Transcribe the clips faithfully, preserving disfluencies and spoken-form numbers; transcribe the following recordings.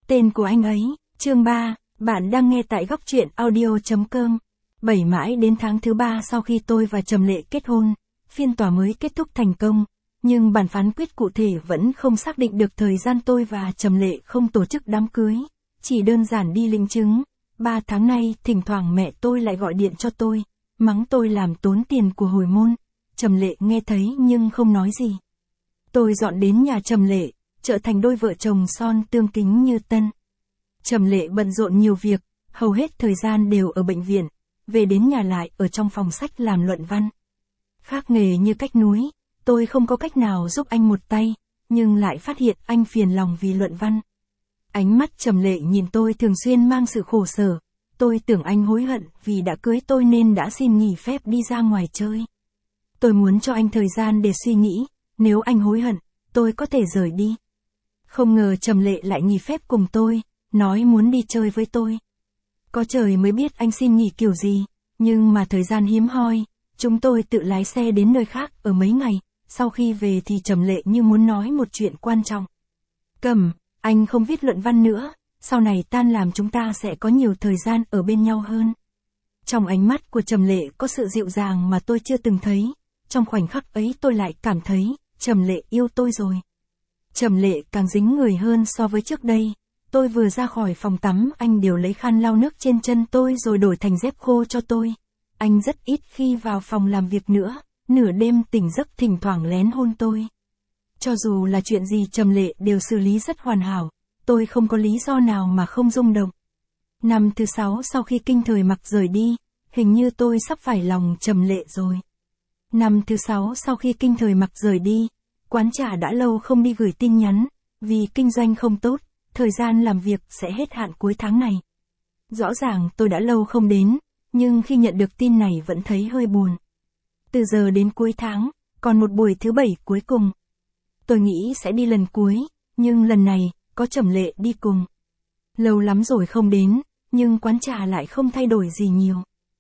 Tên của anh ấy, chương ba, bạn đang nghe tại góc truyện audio chấm com. Bảy mãi đến tháng thứ ba sau khi tôi và Trầm Lệ kết hôn, phiên tòa mới kết thúc thành công, nhưng bản phán quyết cụ thể vẫn không xác định được thời gian tôi và Trầm Lệ không tổ chức đám cưới, chỉ đơn giản đi linh chứng. Ba tháng nay, thỉnh thoảng mẹ tôi lại gọi điện cho tôi, mắng tôi làm tốn tiền của hồi môn. Trầm Lệ nghe thấy nhưng không nói gì. Tôi dọn đến nhà Trầm Lệ, trở thành đôi vợ chồng son tương kính như tân. Trầm Lệ bận rộn nhiều việc, hầu hết thời gian đều ở bệnh viện, về đến nhà lại ở trong phòng sách làm luận văn. Khác nghề như cách núi, tôi không có cách nào giúp anh một tay, nhưng lại phát hiện anh phiền lòng vì luận văn. Ánh mắt Trầm Lệ nhìn tôi thường xuyên mang sự khổ sở, tôi tưởng anh hối hận vì đã cưới tôi nên đã xin nghỉ phép đi ra ngoài chơi. Tôi muốn cho anh thời gian để suy nghĩ, nếu anh hối hận, tôi có thể rời đi. Không ngờ Trầm Lệ lại nghỉ phép cùng tôi, nói muốn đi chơi với tôi. Có trời mới biết anh xin nghỉ kiểu gì, nhưng mà thời gian hiếm hoi, chúng tôi tự lái xe đến nơi khác ở mấy ngày, sau khi về thì Trầm Lệ như muốn nói một chuyện quan trọng. Cầm, anh không viết luận văn nữa, sau này tan làm chúng ta sẽ có nhiều thời gian ở bên nhau hơn. Trong ánh mắt của Trầm Lệ có sự dịu dàng mà tôi chưa từng thấy, trong khoảnh khắc ấy tôi lại cảm thấy, Trầm Lệ yêu tôi rồi. Trầm Lệ càng dính người hơn so với trước đây. Tôi vừa ra khỏi phòng tắm, anh đều lấy khăn lau nước trên chân tôi rồi đổi thành dép khô cho tôi. Anh rất ít khi vào phòng làm việc nữa, nửa đêm tỉnh giấc thỉnh thoảng lén hôn tôi. Cho dù là chuyện gì Trầm Lệ đều xử lý rất hoàn hảo, tôi không có lý do nào mà không rung động. Năm thứ sáu sau khi Kinh Thời Mặc rời đi, hình như tôi sắp phải lòng Trầm Lệ rồi. Năm thứ sáu sau khi Kinh Thời Mặc rời đi, quán trà đã lâu không đi gửi tin nhắn, vì kinh doanh không tốt, thời gian làm việc sẽ hết hạn cuối tháng này. Rõ ràng tôi đã lâu không đến, nhưng khi nhận được tin này vẫn thấy hơi buồn. Từ giờ đến cuối tháng, còn một buổi thứ bảy cuối cùng. Tôi nghĩ sẽ đi lần cuối, nhưng lần này, có Trầm Lệ đi cùng. Lâu lắm rồi không đến, nhưng quán trà lại không thay đổi gì nhiều.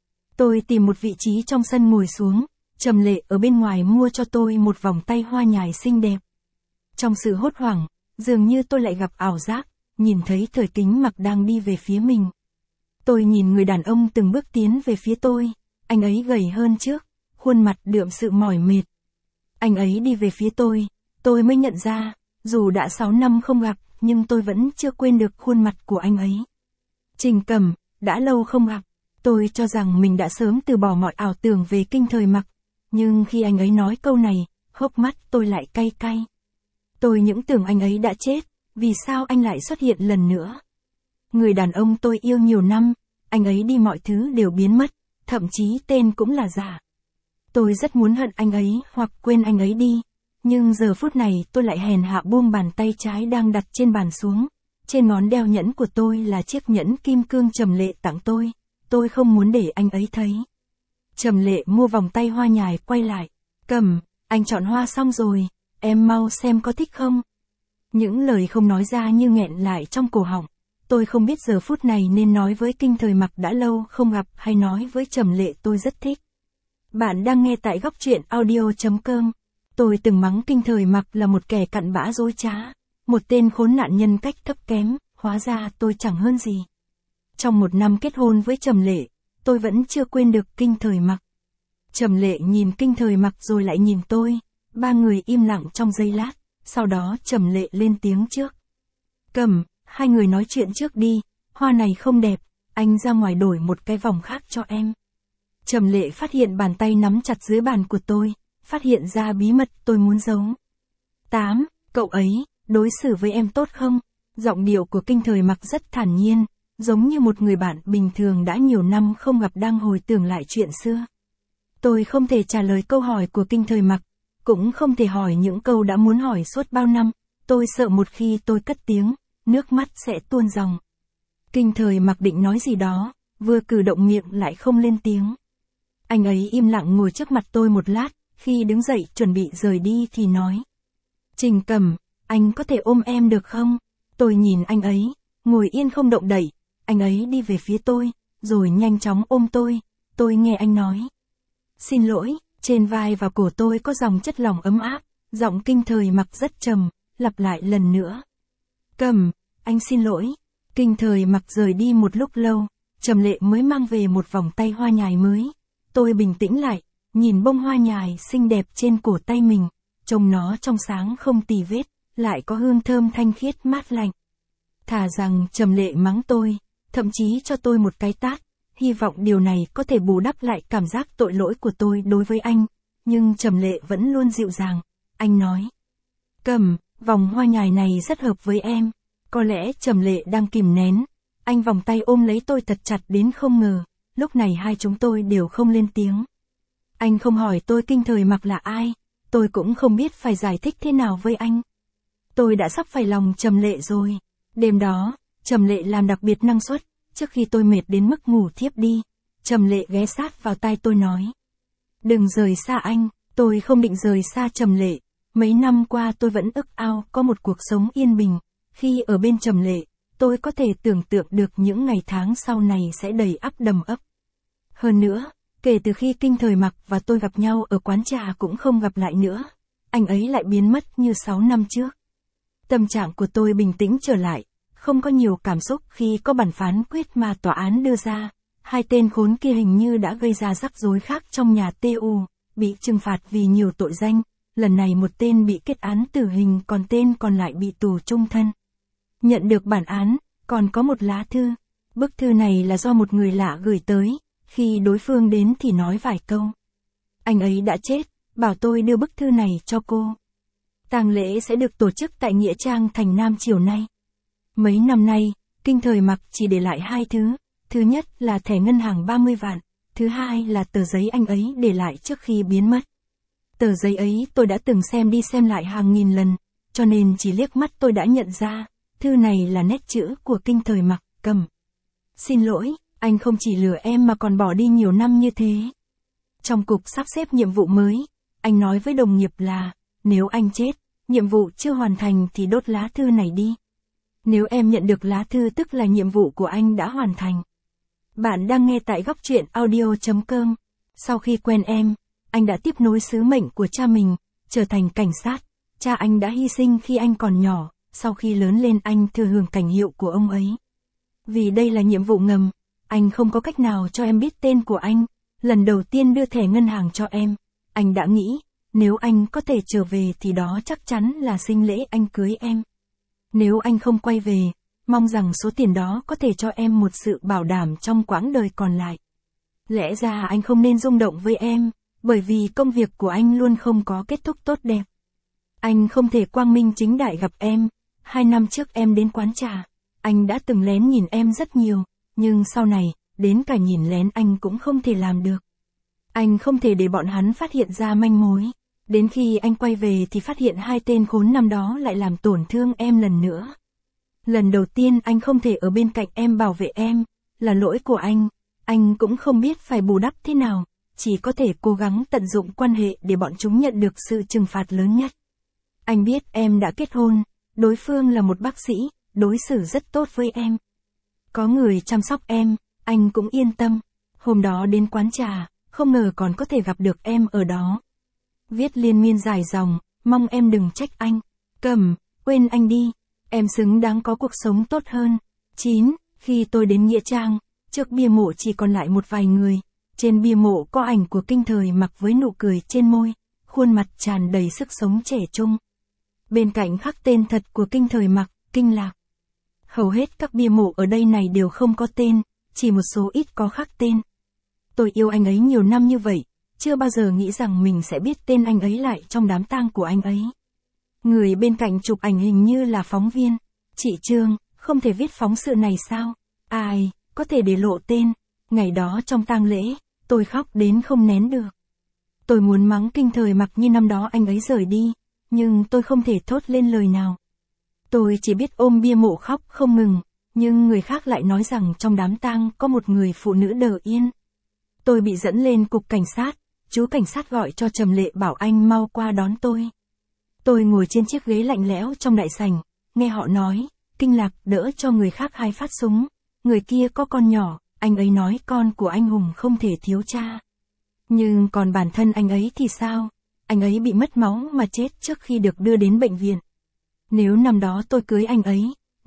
Tôi tìm một vị trí trong sân ngồi xuống, Trầm Lệ ở bên ngoài mua cho tôi một vòng tay hoa nhài xinh đẹp. Trong sự hốt hoảng, dường như tôi lại gặp ảo giác, nhìn thấy Thời Kính Mặc đang đi về phía mình. Tôi nhìn người đàn ông từng bước tiến về phía tôi, anh ấy gầy hơn trước, khuôn mặt đượm sự mỏi mệt. Anh ấy đi về phía tôi, tôi mới nhận ra, dù đã sáu năm không gặp, nhưng tôi vẫn chưa quên được khuôn mặt của anh ấy. Trình Cẩm, đã lâu không gặp, tôi cho rằng mình đã sớm từ bỏ mọi ảo tưởng về Kinh Thời Mặc, nhưng khi anh ấy nói câu này, hốc mắt tôi lại cay cay. Tôi những tưởng anh ấy đã chết, vì sao anh lại xuất hiện lần nữa? Người đàn ông tôi yêu nhiều năm, anh ấy đi mọi thứ đều biến mất, thậm chí tên cũng là giả. Tôi rất muốn hận anh ấy hoặc quên anh ấy đi, nhưng giờ phút này tôi lại hèn hạ buông bàn tay trái đang đặt trên bàn xuống. Trên ngón đeo nhẫn của tôi là chiếc nhẫn kim cương Trầm Lệ tặng tôi, tôi không muốn để anh ấy thấy. Trầm Lệ mua vòng tay hoa nhài quay lại, Cầm, anh chọn hoa xong rồi, em mau xem có thích không? Những lời không nói ra như nghẹn lại trong cổ họng. Tôi không biết giờ phút này nên nói với Kinh Thời Mặc đã lâu không gặp hay nói với Trầm Lệ tôi rất thích. Bạn đang nghe tại góc truyện audio chấm com. Tôi từng mắng Kinh Thời Mặc là một kẻ cặn bã dối trá, một tên khốn nạn nhân cách thấp kém, hóa ra tôi chẳng hơn gì. Trong một năm kết hôn với Trầm Lệ, tôi vẫn chưa quên được Kinh Thời Mặc. Trầm Lệ nhìn Kinh Thời Mặc rồi lại nhìn tôi, ba người im lặng trong giây lát, sau đó Trầm Lệ lên tiếng trước. Cầm, hai người nói chuyện trước đi, hoa này không đẹp, anh ra ngoài đổi một cái vòng khác cho em. Trầm Lệ phát hiện bàn tay nắm chặt dưới bàn của tôi, phát hiện ra bí mật tôi muốn giấu. Tám, cậu ấy, đối xử với em tốt không? Giọng điệu của Kinh Thời Mặc rất thản nhiên, giống như một người bạn bình thường đã nhiều năm không gặp đang hồi tưởng lại chuyện xưa. Tôi không thể trả lời câu hỏi của Kinh Thời Mặc, cũng không thể hỏi những câu đã muốn hỏi suốt bao năm, tôi sợ một khi tôi cất tiếng, nước mắt sẽ tuôn ròng. Kinh Thời Mặc định nói gì đó, vừa cử động miệng lại không lên tiếng. Anh ấy im lặng ngồi trước mặt tôi một lát, khi đứng dậy chuẩn bị rời đi thì nói. Trình Cẩm, anh có thể ôm em được không? Tôi nhìn anh ấy, ngồi yên không động đậy, anh ấy đi về phía tôi, rồi nhanh chóng ôm tôi, tôi nghe anh nói. Xin lỗi, trên vai và cổ tôi có dòng chất lỏng ấm áp, giọng Kinh Thời Mặc rất trầm, lặp lại lần nữa. Cầm, anh xin lỗi. Kinh Thời Mặc rời đi một lúc lâu, Trầm Lệ mới mang về một vòng tay hoa nhài mới. Tôi bình tĩnh lại, nhìn bông hoa nhài xinh đẹp trên cổ tay mình, trông nó trong sáng không tì vết, lại có hương thơm thanh khiết mát lạnh. Thà rằng Trầm Lệ mắng tôi, thậm chí cho tôi một cái tát, hy vọng điều này có thể bù đắp lại cảm giác tội lỗi của tôi đối với anh, nhưng Trầm Lệ vẫn luôn dịu dàng. Anh nói, Cầm, vòng hoa nhài này rất hợp với em. Có lẽ Trầm Lệ đang kìm nén. Anh vòng tay ôm lấy tôi thật chặt đến không ngờ, lúc này hai chúng tôi đều không lên tiếng. Anh không hỏi tôi Kinh Thời Mặc là ai, tôi cũng không biết phải giải thích thế nào với anh. Tôi đã sắp phải lòng Trầm Lệ rồi. Đêm đó, Trầm Lệ làm đặc biệt năng suất, trước khi tôi mệt đến mức ngủ thiếp đi, Trầm Lệ ghé sát vào tai tôi nói. Đừng rời xa anh. Tôi không định rời xa Trầm Lệ. Mấy năm qua tôi vẫn ước ao có một cuộc sống yên bình. Khi ở bên Trầm Lệ, tôi có thể tưởng tượng được những ngày tháng sau này sẽ đầy ắp đầm ấp. Hơn nữa, kể từ khi Kinh Thời Mặc và tôi gặp nhau ở quán trà cũng không gặp lại nữa. Anh ấy lại biến mất như sáu năm trước. Tâm trạng của tôi bình tĩnh trở lại, không có nhiều cảm xúc khi có bản phán quyết mà tòa án đưa ra. Hai tên khốn kia hình như đã gây ra rắc rối khác trong nhà tê u, bị trừng phạt vì nhiều tội danh. Lần này một tên bị kết án tử hình còn tên còn lại bị tù chung thân. Nhận được bản án, còn có một lá thư. Bức thư này là do một người lạ gửi tới, khi đối phương đến thì nói vài câu. Anh ấy đã chết, bảo tôi đưa bức thư này cho cô. Tang lễ sẽ được tổ chức tại Nghĩa Trang Thành Nam chiều nay. Mấy năm nay, Kinh Thời Mặc chỉ để lại hai thứ. Thứ nhất là thẻ ngân hàng ba mươi vạn, thứ hai là tờ giấy anh ấy để lại trước khi biến mất. Tờ giấy ấy tôi đã từng xem đi xem lại hàng nghìn lần, cho nên chỉ liếc mắt tôi đã nhận ra, thư này là nét chữ của Kinh Thời Mặc. Cầm. Xin lỗi, anh không chỉ lừa em mà còn bỏ đi nhiều năm như thế. Trong cục sắp xếp nhiệm vụ mới, anh nói với đồng nghiệp là, nếu anh chết, nhiệm vụ chưa hoàn thành thì đốt lá thư này đi. Nếu em nhận được lá thư tức là nhiệm vụ của anh đã hoàn thành. Bạn đang nghe tại góc truyện audio chấm com. Sau khi quen em, anh đã tiếp nối sứ mệnh của cha mình, trở thành cảnh sát. Cha anh đã hy sinh khi anh còn nhỏ, sau khi lớn lên anh thừa hưởng cảnh hiệu của ông ấy. Vì đây là nhiệm vụ ngầm, anh không có cách nào cho em biết tên của anh. Lần đầu tiên đưa thẻ ngân hàng cho em, anh đã nghĩ, nếu anh có thể trở về thì đó chắc chắn là sinh lễ anh cưới em. Nếu anh không quay về, mong rằng số tiền đó có thể cho em một sự bảo đảm trong quãng đời còn lại. Lẽ ra anh không nên rung động với em, bởi vì công việc của anh luôn không có kết thúc tốt đẹp. Anh không thể quang minh chính đại gặp em. Hai năm trước em đến quán trà, anh đã từng lén nhìn em rất nhiều, nhưng sau này, đến cả nhìn lén anh cũng không thể làm được. Anh không thể để bọn hắn phát hiện ra manh mối. Đến khi anh quay về thì phát hiện hai tên khốn năm đó lại làm tổn thương em lần nữa. Lần đầu tiên anh không thể ở bên cạnh em bảo vệ em, là lỗi của anh. Anh cũng không biết phải bù đắp thế nào, chỉ có thể cố gắng tận dụng quan hệ để bọn chúng nhận được sự trừng phạt lớn nhất. Anh biết em đã kết hôn, đối phương là một bác sĩ, đối xử rất tốt với em. Có người chăm sóc em, anh cũng yên tâm. Hôm đó đến quán trà, không ngờ còn có thể gặp được em ở đó. Viết liên miên dài dòng, mong em đừng trách anh. Cầm, quên anh đi, em xứng đáng có cuộc sống tốt hơn. chín. Khi tôi đến Nghĩa Trang, trước bia mộ chỉ còn lại một vài người. Trên bia mộ có ảnh của Kinh Thời Mặc với nụ cười trên môi, khuôn mặt tràn đầy sức sống trẻ trung. Bên cạnh khắc tên thật của Kinh Thời Mặc, Kinh Lạc. Hầu hết các bia mộ ở đây này đều không có tên, chỉ một số ít có khắc tên. Tôi yêu anh ấy nhiều năm như vậy, chưa bao giờ nghĩ rằng mình sẽ biết tên anh ấy lại trong đám tang của anh ấy. Người bên cạnh chụp ảnh hình như là phóng viên. Chị Trương, không thể viết phóng sự này sao? Ai, có thể để lộ tên. Ngày đó trong tang lễ, tôi khóc đến không nén được. Tôi muốn mắng Kinh Thời Mặc như năm đó anh ấy rời đi, nhưng tôi không thể thốt lên lời nào. Tôi chỉ biết ôm bia mộ khóc không ngừng, nhưng người khác lại nói rằng trong đám tang có một người phụ nữ đờ yên. Tôi bị dẫn lên cục cảnh sát, chú cảnh sát gọi cho Trầm Lệ bảo anh mau qua đón tôi. Tôi ngồi trên chiếc ghế lạnh lẽo trong đại sảnh, nghe họ nói, Kinh Lạc đỡ cho người khác hai phát súng, người kia có con nhỏ, anh ấy nói con của anh hùng không thể thiếu cha. Nhưng còn bản thân anh ấy thì sao? Anh ấy bị mất máu mà chết trước khi được đưa đến bệnh viện. Nếu năm đó tôi cưới anh ấy,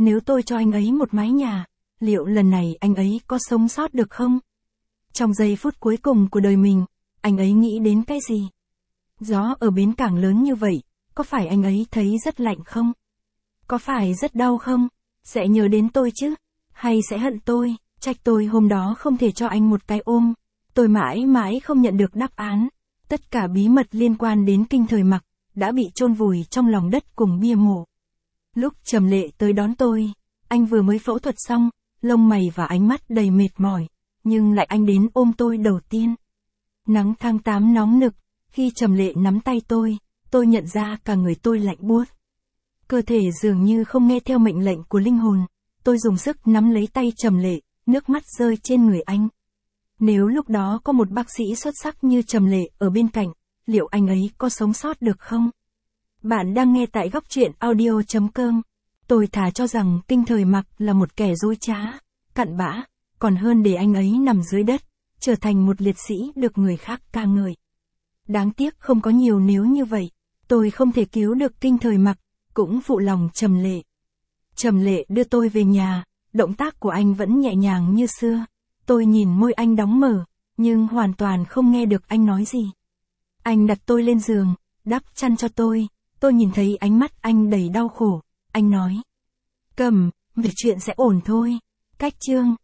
nếu tôi cho anh ấy một mái nhà, liệu lần này anh ấy có sống sót được không? Trong giây phút cuối cùng của đời mình, anh ấy nghĩ đến cái gì? Gió ở bến cảng lớn như vậy, có phải anh ấy thấy rất lạnh không? Có phải rất đau không? Sẽ nhớ đến tôi chứ? Hay sẽ hận tôi, trách tôi hôm đó không thể cho anh một cái ôm? Tôi mãi mãi không nhận được đáp án. Tất cả bí mật liên quan đến Kinh Thời Mặc đã bị chôn vùi trong lòng đất cùng bia mộ. Lúc Trầm Lệ tới đón tôi, anh vừa mới phẫu thuật xong, lông mày và ánh mắt đầy mệt mỏi, nhưng lại anh đến ôm tôi đầu tiên. Nắng tháng tám nóng nực, khi Trầm Lệ nắm tay tôi, tôi nhận ra cả người tôi lạnh buốt. Cơ thể dường như không nghe theo mệnh lệnh của linh hồn, tôi dùng sức nắm lấy tay Trầm Lệ, nước mắt rơi trên người anh. Nếu lúc đó có một bác sĩ xuất sắc như Trầm Lệ ở bên cạnh, liệu anh ấy có sống sót được không? Bạn đang nghe tại góc truyện audio chấm com. Tôi thà cho rằng Kinh Thời Mặc là một kẻ dối trá, cặn bã, còn hơn để anh ấy nằm dưới đất, trở thành một liệt sĩ được người khác ca ngợi. Đáng tiếc không có nhiều nếu như vậy, tôi không thể cứu được Kinh Thời Mặc, cũng phụ lòng Trầm Lệ. Trầm Lệ đưa tôi về nhà, động tác của anh vẫn nhẹ nhàng như xưa. Tôi nhìn môi anh đóng mở, nhưng hoàn toàn không nghe được anh nói gì. Anh đặt tôi lên giường, đắp chăn cho tôi, tôi nhìn thấy ánh mắt anh đầy đau khổ. Anh nói, Cầm, việc chuyện sẽ ổn thôi. Cách chương